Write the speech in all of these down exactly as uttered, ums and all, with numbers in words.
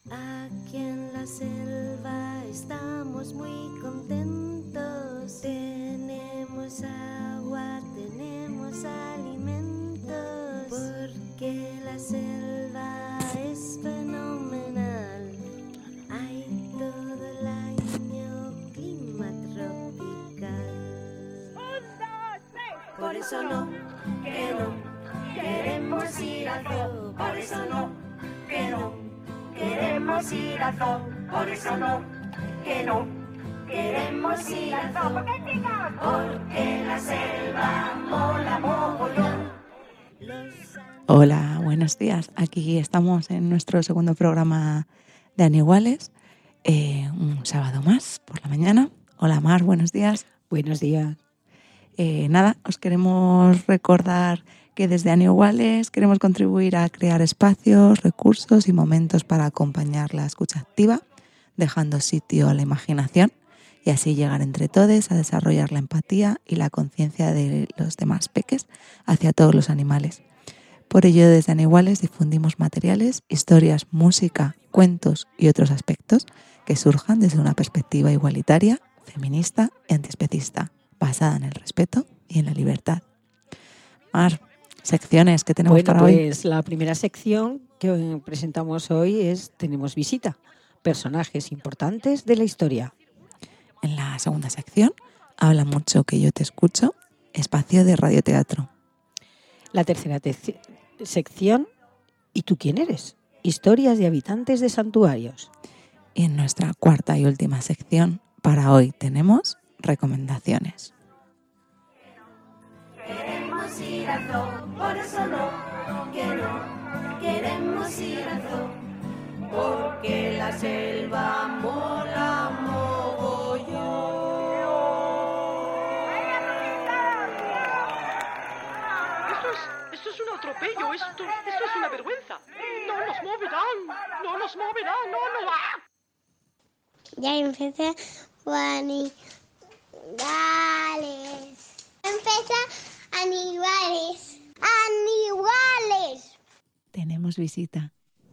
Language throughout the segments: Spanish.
Aquí en la selva estamos muy contentos. Tenemos agua, tenemos alimentos. Porque la selva es fenomenal. Hay todo el año clima tropical. Por eso no, que no, queremos ir al zoo. Por eso no, que no, queremos ir al zoo. Por eso no, que no, queremos ir al zoo. Porque la selva mola mogollón. Hola, buenos días. Aquí estamos en nuestro segundo programa de Aniguales, eh, un sábado más por la mañana. Hola Mar, buenos días. Buenos días. Eh, nada, os queremos recordar que desde Aniguales queremos contribuir a crear espacios, recursos y momentos para acompañar la escucha activa, dejando sitio a la imaginación y así llegar entre todos a desarrollar la empatía y la conciencia de los demás peques hacia todos los animales. Por ello, desde Aniguales difundimos materiales, historias, música, cuentos y otros aspectos que surjan desde una perspectiva igualitaria, feminista y antiespecista, basada en el respeto y en la libertad. Mar, secciones que tenemos bueno, para pues, hoy. Pues la primera sección que presentamos hoy es Tenemos visita, personajes importantes de la historia. En la segunda sección, Habla mucho que yo te escucho, espacio de radioteatro. La tercera te- sección, ¿y tú quién eres? Historias de habitantes de santuarios. Y en nuestra cuarta y última sección, para hoy tenemos recomendaciones. Queremos ir al zoo, por eso no, que no, queremos ir al zoo, porque la selva mola mogollón. Esto es, esto es un atropello, esto, esto es una vergüenza. No nos moverán, no nos moverán, no, no. ¡Ah! Ya empecé, Juani. Dale. Empieza Aníbales. Aníbales. Tenemos visita.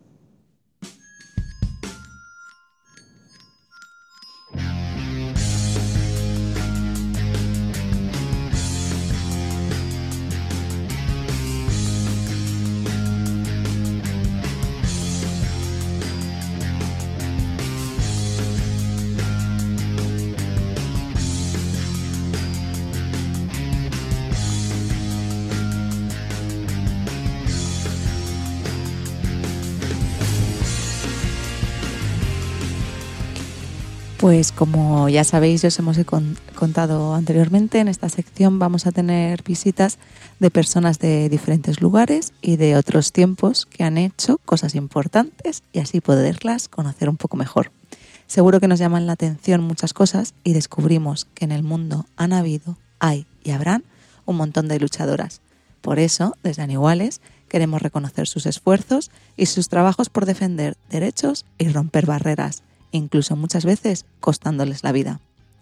Pues como ya sabéis, os hemos contado anteriormente, en esta sección vamos a tener visitas de personas de diferentes lugares y de otros tiempos que han hecho cosas importantes y así poderlas conocer un poco mejor. Seguro que nos llaman la atención muchas cosas y descubrimos que en el mundo han habido, hay y habrán un montón de luchadoras. Por eso, desde Aniguales, queremos reconocer sus esfuerzos y sus trabajos por defender derechos y romper barreras, incluso muchas veces costándoles la vida.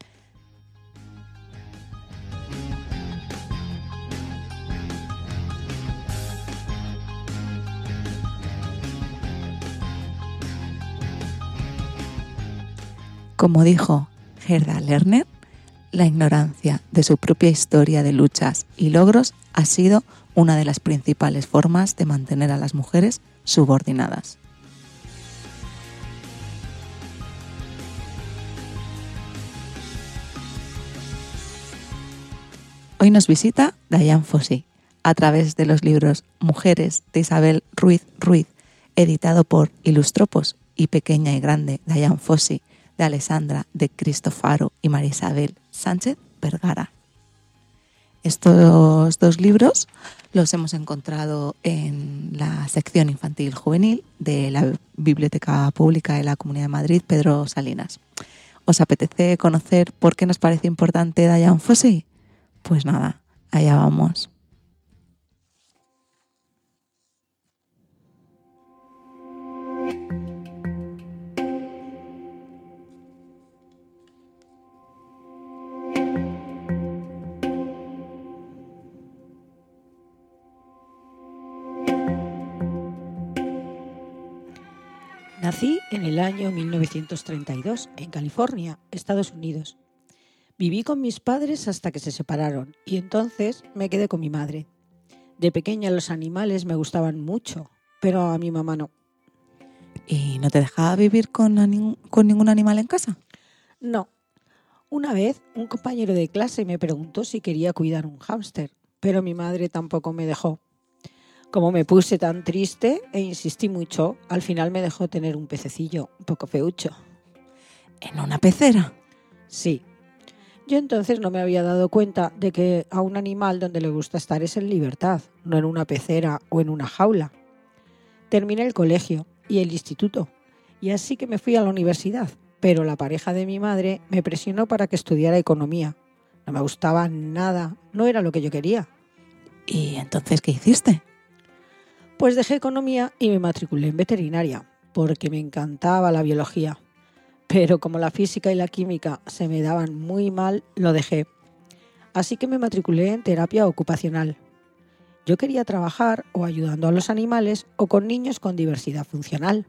Como dijo Gerda Lerner, la ignorancia de su propia historia de luchas y logros ha sido una de las principales formas de mantener a las mujeres subordinadas. Hoy nos visita Diane Fossey a través de los libros Mujeres de Isabel Ruiz Ruiz, editado por Ilustropos, y Pequeña y Grande, Diane Fossey, de Alessandra de Cristofaro y María Isabel Sánchez Vergara. Estos dos libros los hemos encontrado en la sección infantil juvenil de la Biblioteca Pública de la Comunidad de Madrid, Pedro Salinas. ¿Os apetece conocer por qué nos parece importante Diane Fossey? Pues nada, allá vamos. Nací en el año mil novecientos treinta y dos, en California, Estados Unidos. Viví con mis padres hasta que se separaron y entonces me quedé con mi madre. De pequeña los animales me gustaban mucho, pero a mi mamá no. ¿Y no te dejaba vivir con, anim- con ningún animal en casa? No. Una vez un compañero de clase me preguntó si quería cuidar un hámster, pero mi madre tampoco me dejó. Como me puse tan triste e insistí mucho, al final me dejó tener un pececillo un poco feucho. ¿En una pecera? Sí. Yo entonces no me había dado cuenta de que a un animal donde le gusta estar es en libertad, no en una pecera o en una jaula. Terminé el colegio y el instituto, y así que me fui a la universidad, pero la pareja de mi madre me presionó para que estudiara economía. No me gustaba nada, no era lo que yo quería. ¿Y entonces qué hiciste? Pues dejé economía y me matriculé en veterinaria, porque me encantaba la biología. Pero como la física y la química se me daban muy mal, lo dejé. Así que me matriculé en terapia ocupacional. Yo quería trabajar o ayudando a los animales o con niños con diversidad funcional.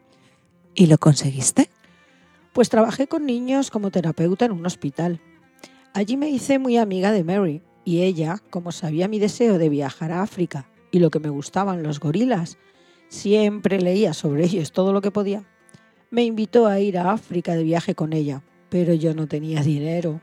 ¿Y lo conseguiste? Pues trabajé con niños como terapeuta en un hospital. Allí me hice muy amiga de Mary y ella, como sabía mi deseo de viajar a África y lo que me gustaban los gorilas, siempre leía sobre ellos todo lo que podía. Me invitó a ir a África de viaje con ella, pero yo no tenía dinero.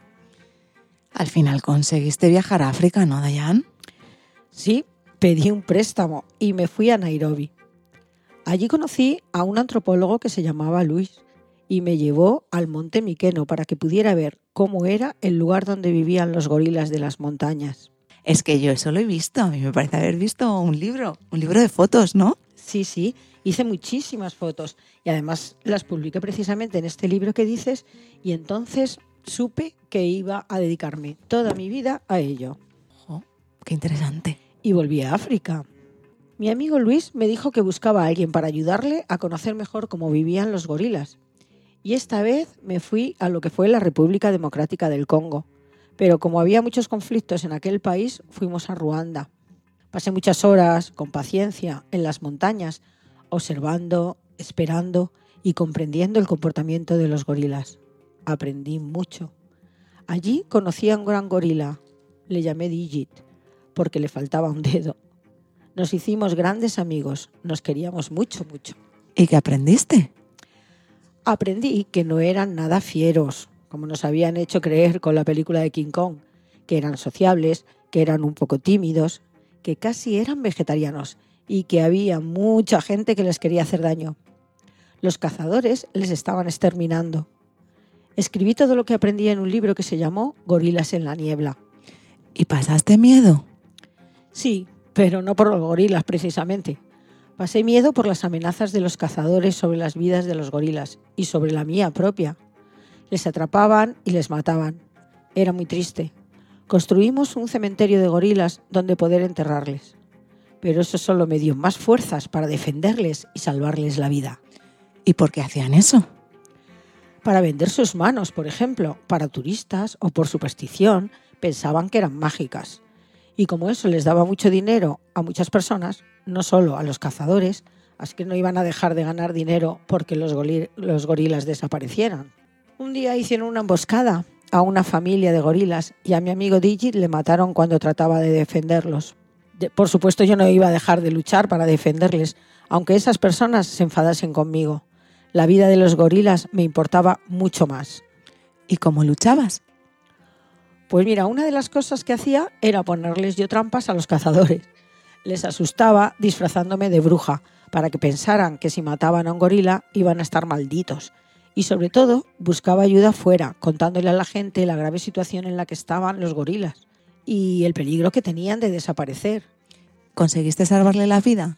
Al final conseguiste viajar a África, ¿no, Dayan? Sí, pedí un préstamo y me fui a Nairobi. Allí conocí a un antropólogo que se llamaba Luis y me llevó al Monte Miqueno para que pudiera ver cómo era el lugar donde vivían los gorilas de las montañas. Es que yo eso lo he visto, a mí me parece haber visto un libro, un libro de fotos, ¿no? Sí, sí, hice muchísimas fotos y además las publiqué precisamente en este libro que dices y entonces supe que iba a dedicarme toda mi vida a ello. Oh, qué interesante. Y volví a África. Mi amigo Luis me dijo que buscaba a alguien para ayudarle a conocer mejor cómo vivían los gorilas. Y esta vez me fui a lo que fue la República Democrática del Congo. Pero como había muchos conflictos en aquel país, fuimos a Ruanda. Pasé muchas horas, con paciencia, en las montañas, observando, esperando y comprendiendo el comportamiento de los gorilas. Aprendí mucho. Allí conocí a un gran gorila. Le llamé Digit, porque le faltaba un dedo. Nos hicimos grandes amigos, nos queríamos mucho, mucho. ¿Y qué aprendiste? Aprendí que no eran nada fieros, como nos habían hecho creer con la película de King Kong, que eran sociables, que eran un poco tímidos, que casi eran vegetarianos y que había mucha gente que les quería hacer daño. Los cazadores les estaban exterminando. Escribí todo lo que aprendí en un libro que se llamó Gorilas en la niebla. ¿Y pasaste miedo? Sí, pero no por los gorilas precisamente. Pasé miedo por las amenazas de los cazadores sobre las vidas de los gorilas y sobre la mía propia. Les atrapaban y les mataban. Era muy triste. Construimos un cementerio de gorilas donde poder enterrarles. Pero eso solo me dio más fuerzas para defenderles y salvarles la vida. ¿Y por qué hacían eso? Para vender sus manos, por ejemplo, para turistas o por superstición, pensaban que eran mágicas. Y como eso les daba mucho dinero a muchas personas, no solo a los cazadores, así que no iban a dejar de ganar dinero porque los, goli- los gorilas desaparecieran. Un día hicieron una emboscada a una familia de gorilas y a mi amigo Digit le mataron cuando trataba de defenderlos. De, por supuesto, yo no iba a dejar de luchar para defenderles, aunque esas personas se enfadasen conmigo. La vida de los gorilas me importaba mucho más. ¿Y cómo luchabas? Pues mira, una de las cosas que hacía era ponerles yo trampas a los cazadores. Les asustaba disfrazándome de bruja para que pensaran que si mataban a un gorila iban a estar malditos. Y sobre todo buscaba ayuda fuera, contándole a la gente la grave situación en la que estaban los gorilas y el peligro que tenían de desaparecer. ¿Conseguiste salvarle la vida?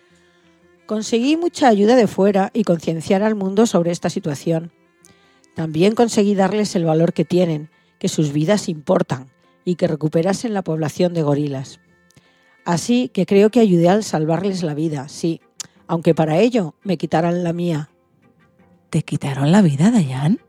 Conseguí mucha ayuda de fuera y concienciar al mundo sobre esta situación. También conseguí darles el valor que tienen, que sus vidas importan y que recuperasen la población de gorilas. Así que creo que ayudé al salvarles la vida, sí, aunque para ello me quitaran la mía. ¿Te quitaron la vida, Dayan?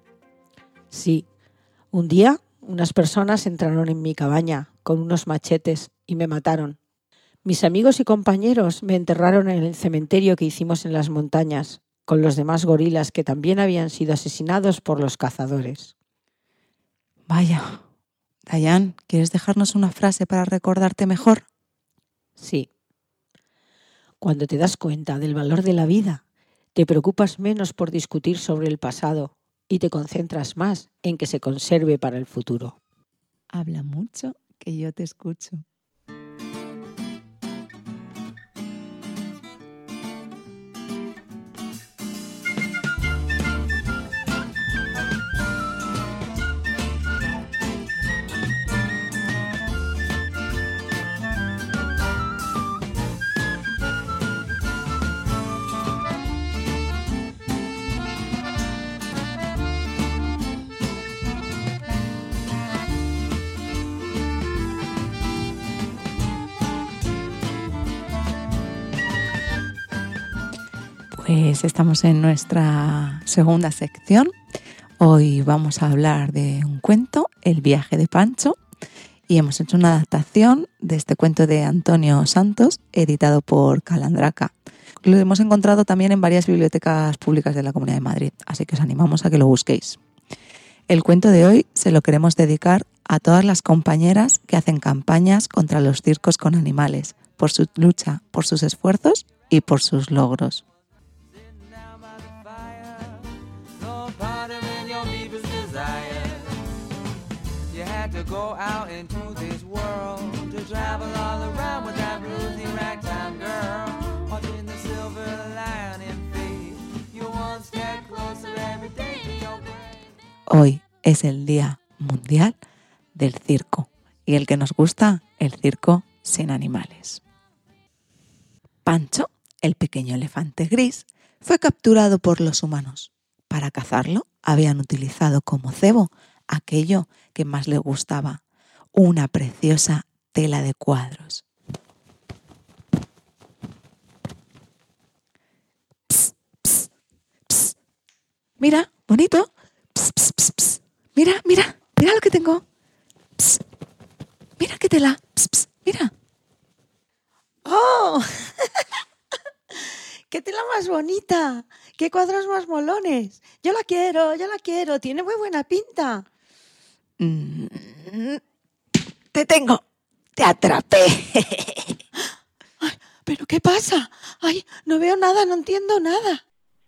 Sí. Un día, unas personas entraron en mi cabaña con unos machetes y me mataron. Mis amigos y compañeros me enterraron en el cementerio que hicimos en las montañas. con los demás gorilas que también habían sido asesinados por los cazadores. Vaya. Diane, ¿quieres dejarnos una frase para recordarte mejor? Sí. Cuando te das cuenta del valor de la vida, te preocupas menos por discutir sobre el pasado y te concentras más en que se conserve para el futuro. Habla mucho, que yo te escucho. Pues estamos en nuestra segunda sección. Hoy vamos a hablar de un cuento, El viaje de Pancho, y hemos hecho una adaptación de este cuento de Antonio Santos, editado por Calandraca. Lo hemos encontrado también en varias bibliotecas públicas de la Comunidad de Madrid, así que os animamos a que lo busquéis. El cuento de hoy se lo queremos dedicar a todas las compañeras que hacen campañas contra los circos con animales, por su lucha, por sus esfuerzos y por sus logros. To go out into this world, to travel all around with that bluesy ragtime girl, watching the silver lining fade. You one step closer every day to your brain. Hoy es el Día Mundial del Circo y el que nos gusta, el circo sin animales. Pancho, el pequeño elefante gris, fue capturado por los humanos. Para cazarlo habían utilizado como cebo aquello que más le gustaba, una preciosa tela de cuadros. Pss, pss, pss. Mira, bonito. Pss, pss, pss, pss. Mira, mira, mira lo que tengo. Pss. Mira qué tela. Pss, pss. Mira. ¡Oh! ¡Qué tela más bonita! ¡Qué cuadros más molones! Yo la quiero, yo la quiero. Tiene muy buena pinta. Mm, te tengo, te atrapé. Ay, ¿pero qué pasa? Ay, no veo nada, no entiendo nada.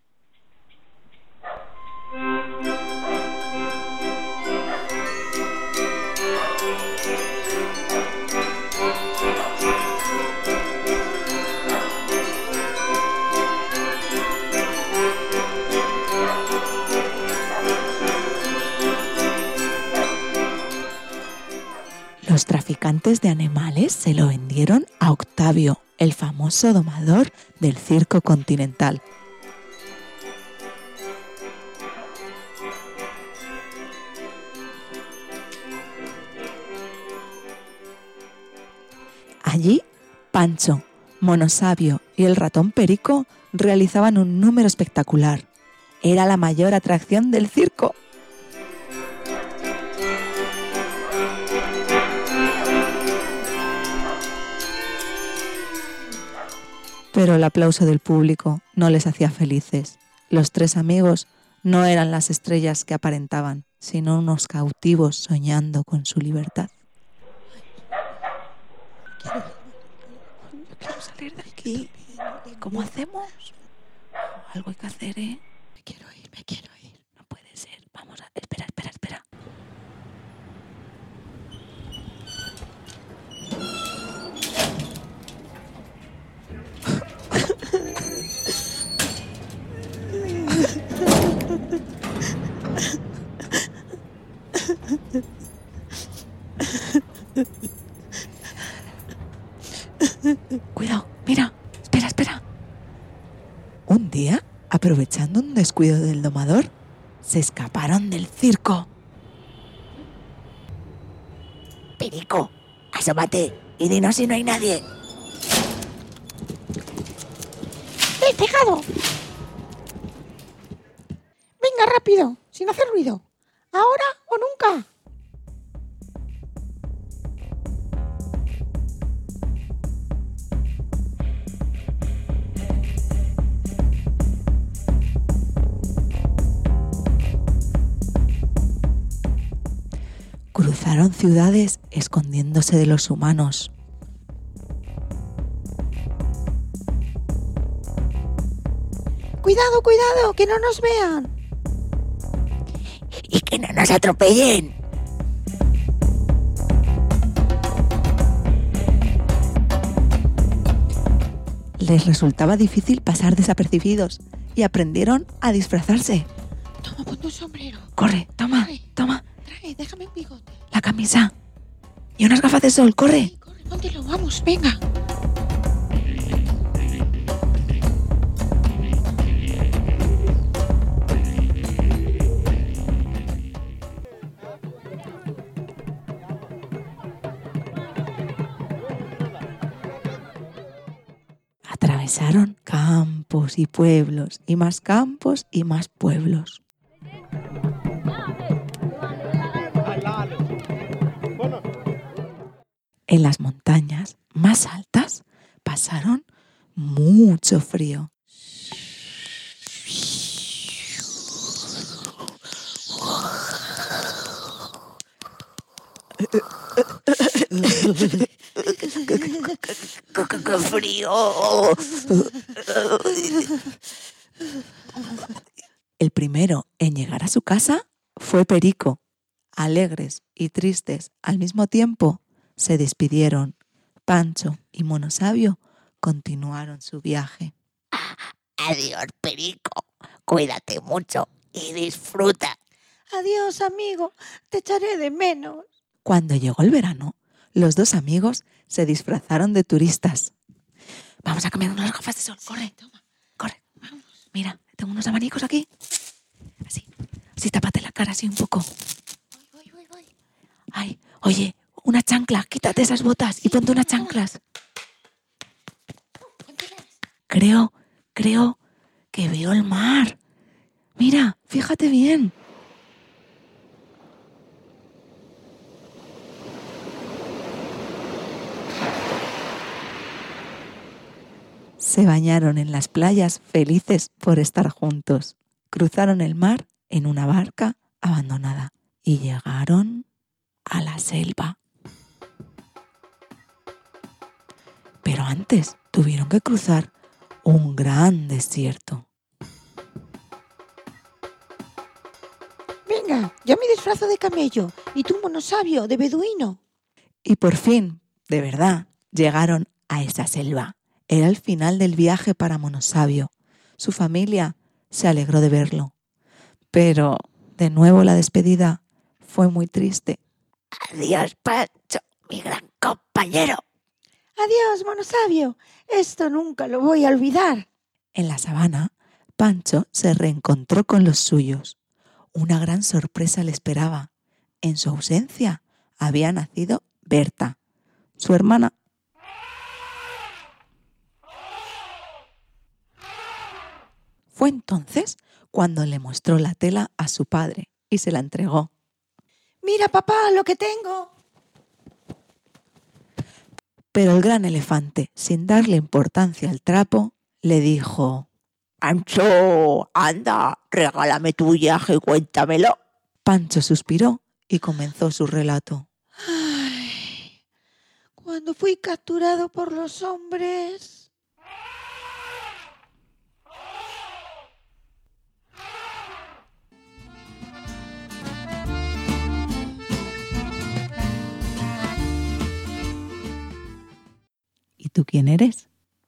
Los traficantes de animales se lo vendieron a Octavio, el famoso domador del circo continental. Allí, Pancho, Mono Sabio y el ratón Perico realizaban un número espectacular. Era la mayor atracción del circo. Pero el aplauso del público no les hacía felices. Los tres amigos no eran las estrellas que aparentaban, sino unos cautivos soñando con su libertad. Quiero, yo quiero salir de aquí. ¿Y cómo hacemos? Algo hay que hacer, ¿eh? Me quiero ir, me quiero ir. No puede ser. Vamos a... Espera, espera, espera. Cuidado, mira, espera, espera. Un día, aprovechando un descuido del domador, se escaparon del circo. Perico, asómate y dinos si no hay nadie. ¡Eh, pegado! Venga, rápido, sin hacer ruido. ¿Ahora o nunca? cruzaron ciudades escondiéndose de los humanos. ¡Cuidado, cuidado! ¡Que no nos vean! ¡Y que no nos atropellen! Les resultaba difícil pasar desapercibidos y aprendieron a disfrazarse. Toma, ponte un sombrero. Corre, toma, Trae. toma. Trae, déjame un bigote. La camisa. Y unas gafas de sol, corre. Sí, corre, póntelo, vamos, venga. Atravesaron campos y pueblos, y más campos y más pueblos. En las montañas más altas pasaron mucho frío. ¡Qué frío! El primero en llegar a su casa fue Perico. Alegres y tristes al mismo tiempo, se despidieron. Pancho y Monosabio continuaron su viaje. Adiós, Perico. Cuídate mucho y disfruta. Adiós, amigo. Te echaré de menos. Cuando llegó el verano, los dos amigos se disfrazaron de turistas. Vamos a cambiarnos las gafas de sol. Corre, Toma, corre. vamos. Mira, tengo unos abanicos aquí. Así, así tápate la cara así un poco. Voy, voy, voy, voy. Ay, oye, una chancla. Quítate esas botas y ponte unas chanclas. Póntelas. Creo, creo que veo el mar. Mira, fíjate bien. Se bañaron en las playas felices por estar juntos. Cruzaron el mar en una barca abandonada y llegaron a la selva. Pero antes tuvieron que cruzar un gran desierto. Venga, yo me disfrazo de camello y tú, Monosabio, de beduino. Y por fin, de verdad, llegaron a esa selva. Era el final del viaje para Monosabio. Su familia se alegró de verlo. Pero, de nuevo, la despedida fue muy triste. Adiós, Pancho, mi gran compañero. Adiós, Monosabio. Esto nunca lo voy a olvidar. En la sabana, Pancho se reencontró con los suyos. Una gran sorpresa le esperaba. En su ausencia había nacido Berta, su hermana. Fue entonces cuando le mostró la tela a su padre y se la entregó. Mira, papá, lo que tengo. Pero el gran elefante, sin darle importancia al trapo, le dijo: «Pancho, anda, regálame tu viaje y cuéntamelo». Pancho suspiró y comenzó su relato. Ay, cuando fui capturado por los hombres... ¿Y tú quién eres?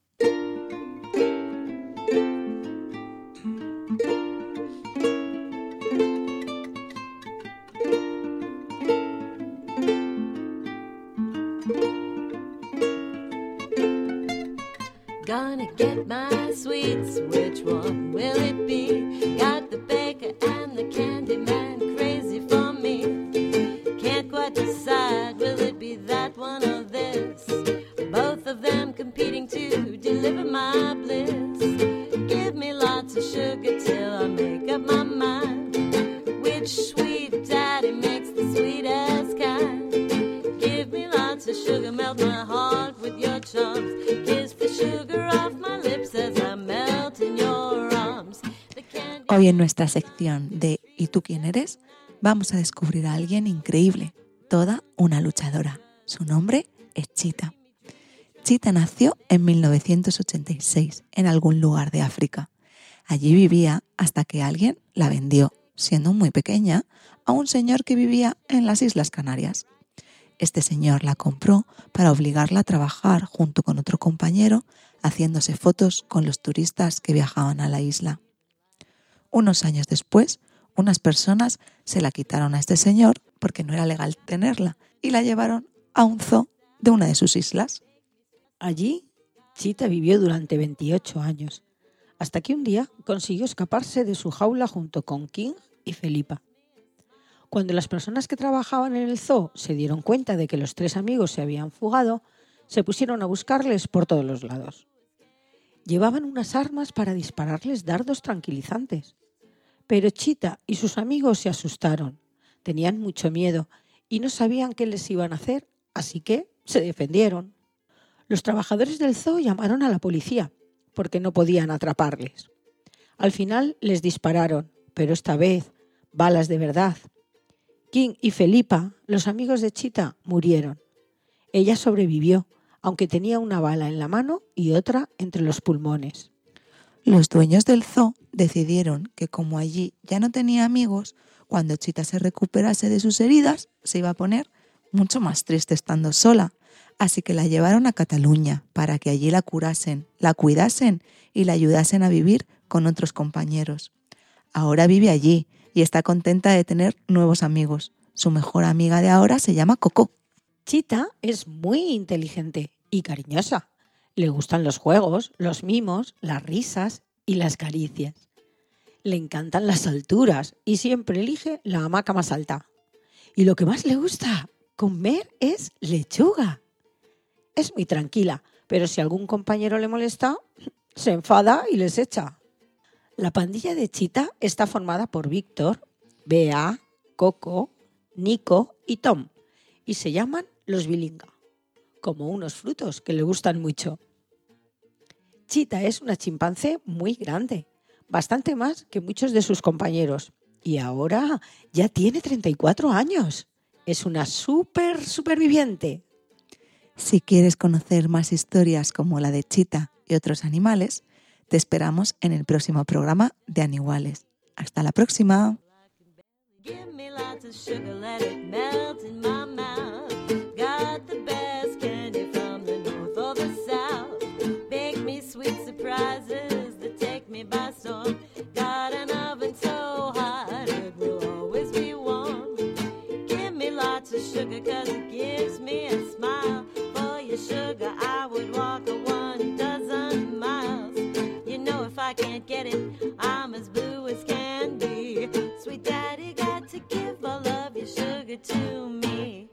Gonna get my sweets, which one will it be? Got the baker and the candy man crazy for me. Can't quite decide, will it be that one or this? Both of them competing to deliver my bliss. Give me lots of sugar till I make up my mind. Which sweet daddy makes the sweetest kind? Give me lots of sugar, melt my heart with your charms. Kiss the sugar off my lips as I melt in your arms. The candy... Hoy en nuestra sección de ¿Y tú quién eres? Vamos a descubrir a alguien increíble, toda una luchadora. Su nombre es Chita. Chita nació en mil novecientos ochenta y seis en algún lugar de África. Allí vivía hasta que alguien la vendió, siendo muy pequeña, a un señor que vivía en las Islas Canarias. Este señor la compró para obligarla a trabajar junto con otro compañero, haciéndose fotos con los turistas que viajaban a la isla. Unos años después, unas personas se la quitaron a este señor porque no era legal tenerla y la llevaron a un zoo de una de sus islas. Allí, Chita vivió durante veintiocho años, hasta que un día consiguió escaparse de su jaula junto con King y Felipa. Cuando las personas que trabajaban en el zoo se dieron cuenta de que los tres amigos se habían fugado, se pusieron a buscarles por todos los lados. Llevaban unas armas para dispararles dardos tranquilizantes. Pero Chita y sus amigos se asustaron, tenían mucho miedo y no sabían qué les iban a hacer, así que se defendieron. Los trabajadores del zoo llamaron a la policía porque no podían atraparles. Al final les dispararon, pero esta vez balas de verdad. King y Felipa, los amigos de Chita, murieron. Ella sobrevivió, aunque tenía una bala en la mano y otra entre los pulmones. Los dueños del zoo decidieron que como allí ya no tenía amigos, cuando Chita se recuperase de sus heridas, se iba a poner mucho más triste estando sola. Así que la llevaron a Cataluña para que allí la curasen, la cuidasen y la ayudasen a vivir con otros compañeros. Ahora vive allí y está contenta de tener nuevos amigos. Su mejor amiga de ahora se llama Coco. Chita es muy inteligente y cariñosa. Le gustan los juegos, los mimos, las risas y las caricias. Le encantan las alturas y siempre elige la hamaca más alta. Y lo que más le gusta comer es lechuga. Es muy tranquila, pero si algún compañero le molesta, se enfada y les echa. La pandilla de Chita está formada por Víctor, Bea, Coco, Nico y Tom, y se llaman los Bilinga, como unos frutos que le gustan mucho. Chita es una chimpancé muy grande, bastante más que muchos de sus compañeros, y ahora ya tiene treinta y cuatro años. Es una súper superviviente. Si quieres conocer más historias como la de Chita y otros animales, te esperamos en el próximo programa de Animales. Hasta la próxima. Give me lots of sugar, let it melt in my mouth. Got the best candy from the north or the south. Bake me sweet surprises that take me by storm. Got an oven so hot it will always be warm. Give me lots of sugar cause it gives me a smile. For your sugar I would walk a one dozen miles. You know if I can't get it, I'm as blue as can be. Sweet daddy got to give all of your sugar to me.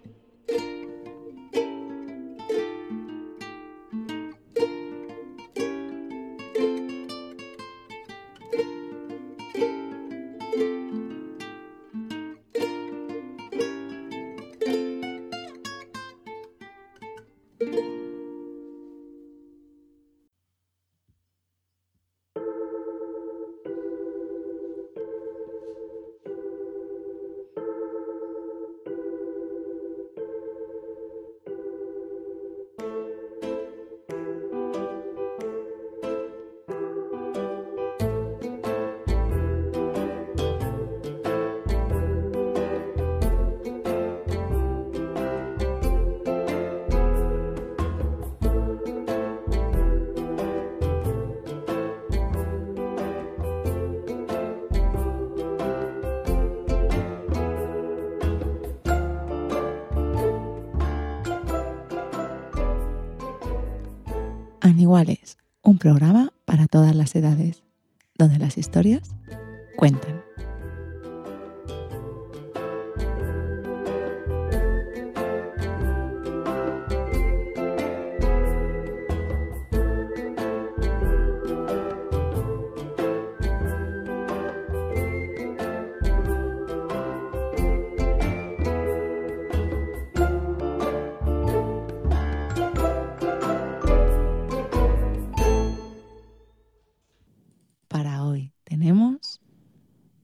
Animales, un programa para todas las edades, donde las historias cuentan. Para hoy tenemos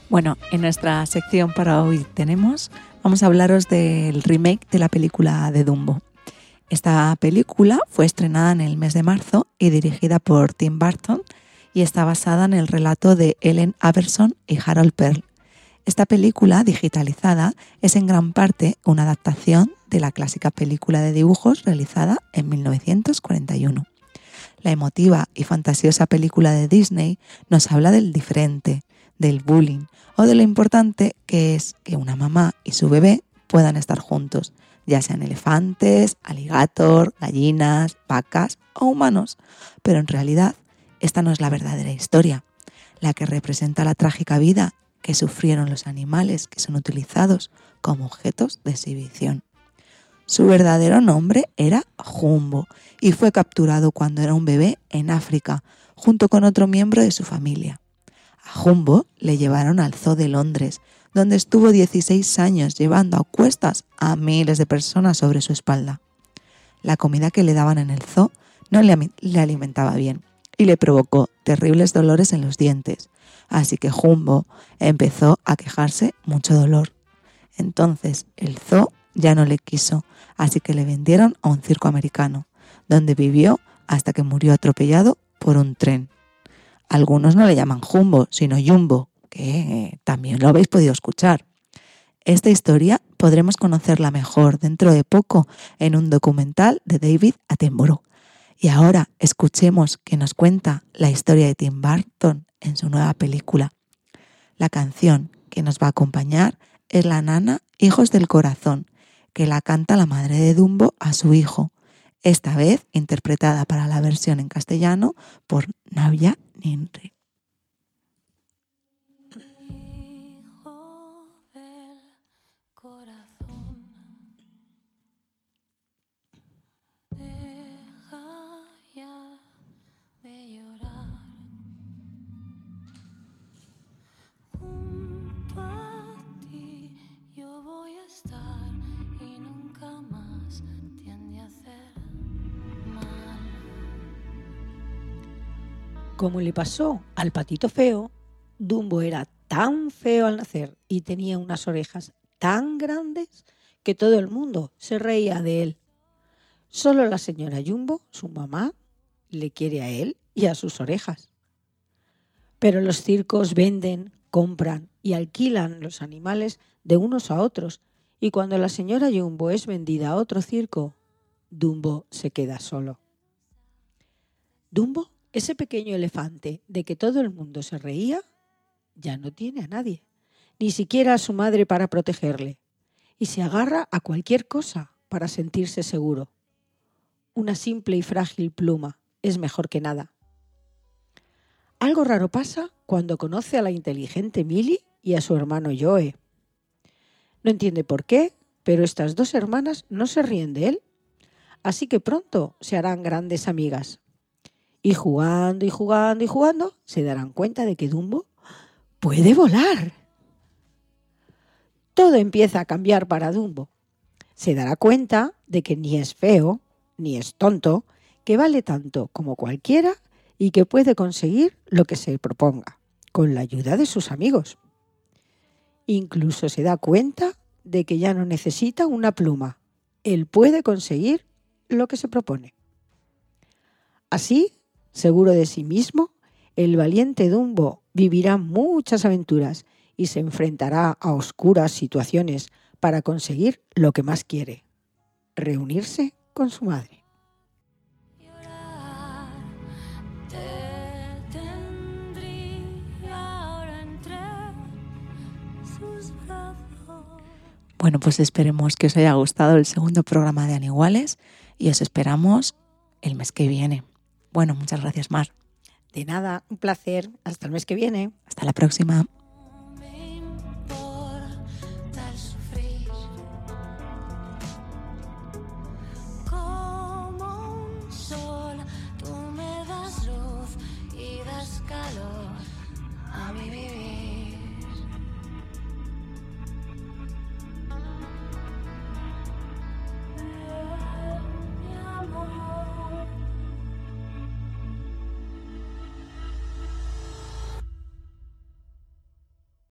Bueno, en nuestra sección para hoy tenemos, vamos a hablaros del remake de la película de Dumbo. Esta película fue estrenada en el mes de marzo y dirigida por Tim Burton y está basada en el relato de Ellen Aberson y Harold Pearl. Esta película digitalizada es en gran parte una adaptación de la clásica película de dibujos realizada en mil novecientos cuarenta y uno. La emotiva y fantasiosa película de Disney nos habla del diferente, del bullying o de lo importante que es que una mamá y su bebé puedan estar juntos, ya sean elefantes, alligator, gallinas, vacas o humanos. Pero en realidad esta no es la verdadera historia, la que representa la trágica vida que sufrieron los animales que son utilizados como objetos de exhibición. Su verdadero nombre era Jumbo y fue capturado cuando era un bebé en África, junto con otro miembro de su familia. A Jumbo le llevaron al Zoo de Londres, donde estuvo dieciséis años llevando a cuestas a miles de personas sobre su espalda. La comida que le daban en el zoo no le, le alimentaba bien y le provocó terribles dolores en los dientes, así que Jumbo empezó a quejarse mucho dolor. Entonces el zoo ya no le quiso, así que le vendieron a un circo americano, donde vivió hasta que murió atropellado por un tren. Algunos no le llaman Jumbo, sino Jumbo, que también lo habéis podido escuchar. Esta historia podremos conocerla mejor dentro de poco en un documental de David Attenborough. Y ahora escuchemos que nos cuenta la historia de Tim Burton en su nueva película. La canción que nos va a acompañar es la nana Hijos del Corazón, que la canta la madre de Dumbo a su hijo, esta vez interpretada para la versión en castellano por Navia Ninri. Hijo del corazón, deja ya de llorar. Junto a ti yo voy a estar y nunca más tiende a hacer mal. Como le pasó al patito feo, Dumbo era tan feo al nacer y tenía unas orejas tan grandes que todo el mundo se reía de él. Solo la señora Jumbo, su mamá, le quiere a él y a sus orejas. Pero los circos venden, compran y alquilan los animales de unos a otros, y cuando la señora Jumbo es vendida a otro circo, Dumbo se queda solo. Dumbo, ese pequeño elefante de que todo el mundo se reía, ya no tiene a nadie, ni siquiera a su madre para protegerle, y se agarra a cualquier cosa para sentirse seguro. Una simple y frágil pluma es mejor que nada. Algo raro pasa cuando conoce a la inteligente Millie y a su hermano Joe. No entiende por qué, pero estas dos hermanas no se ríen de él, así que pronto se harán grandes amigas. Y jugando y jugando y jugando, se darán cuenta de que Dumbo puede volar. Todo empieza a cambiar para Dumbo. Se dará cuenta de que ni es feo, ni es tonto, que vale tanto como cualquiera y que puede conseguir lo que se proponga, con la ayuda de sus amigos. Incluso se da cuenta de que ya no necesita una pluma. Él puede conseguir lo que se propone. Así, seguro de sí mismo, el valiente Dumbo vivirá muchas aventuras y se enfrentará a oscuras situaciones para conseguir lo que más quiere: reunirse con su madre. Bueno, pues esperemos que os haya gustado el segundo programa de Aniguales y os esperamos el mes que viene. Bueno, muchas gracias, Mar. De nada, un placer. Hasta el mes que viene. Hasta la próxima. Como un sol, tú me das luz y das calor a mi vivir.